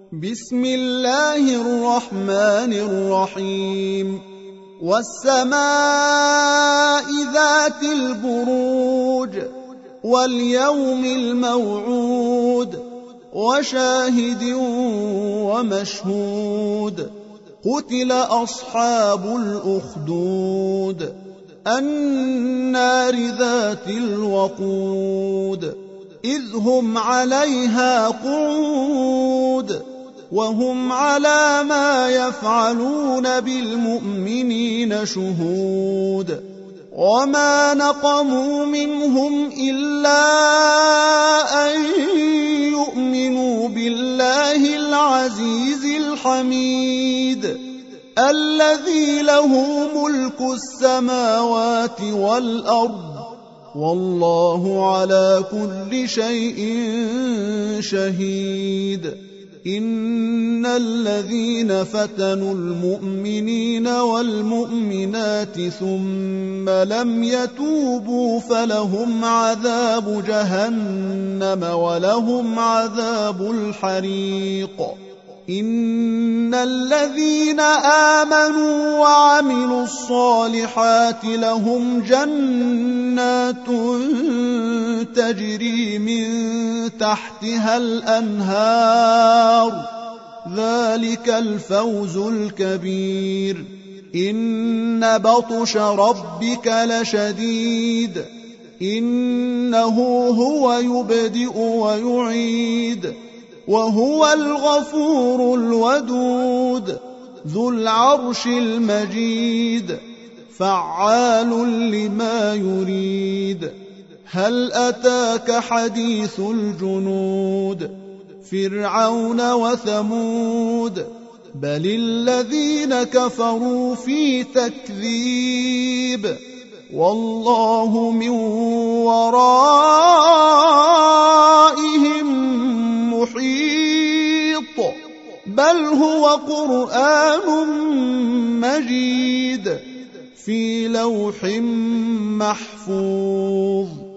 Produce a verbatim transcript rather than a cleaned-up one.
بسم الله الرحمن الرحيم والسماء ذات البروج واليوم الموعود وشاهد ومشهود قتل أصحاب الأخدود النار ذات الوقود إذ هم عليها قعود وهم على ما يفعلون بالمؤمنين شهود وما نقموا منهم إلا أن يؤمنوا بالله العزيز الحميد الذي له ملك السماوات والأرض والله على كل شيء شهيد إن الذين فتنوا المؤمنين والمؤمنات ثم لم يتوبوا فلهم عذاب جهنم ولهم عذاب الحريق إن الذين آمنوا وعملوا الصالحات لهم جنات تجري من تحتها الأنهار ذلك الفوز الكبير إن بطش ربك لشديد إنه هو يبدئ ويعيد وهو الغفور الودود ذو العرش المجيد فعال لما يريد هل أتاك حديث الجنود فرعون وثمود بل الذين كفروا في تكذيب والله من ورائهم محيط بل هو قرآن مجيد في لوح محفوظ